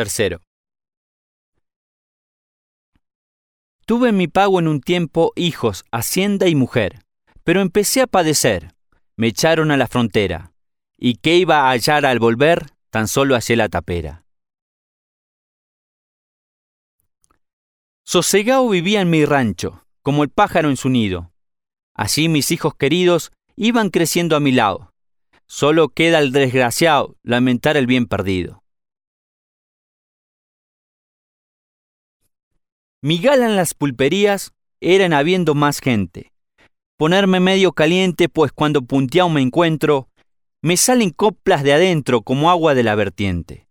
Tercero. Tuve mi pago en un tiempo hijos, hacienda y mujer, pero empecé a padecer. Me echaron a la frontera, y qué iba a hallar al volver, tan solo hallé la tapera. Sosegado vivía en mi rancho, como el pájaro en su nido. Allí mis hijos queridos iban creciendo a mi lado. Solo queda el desgraciado lamentar el bien perdido. Mi gala en las pulperías era en habiendo más gente. Ponerme medio caliente, pues cuando punteado me encuentro, me salen coplas de adentro como agua de la vertiente.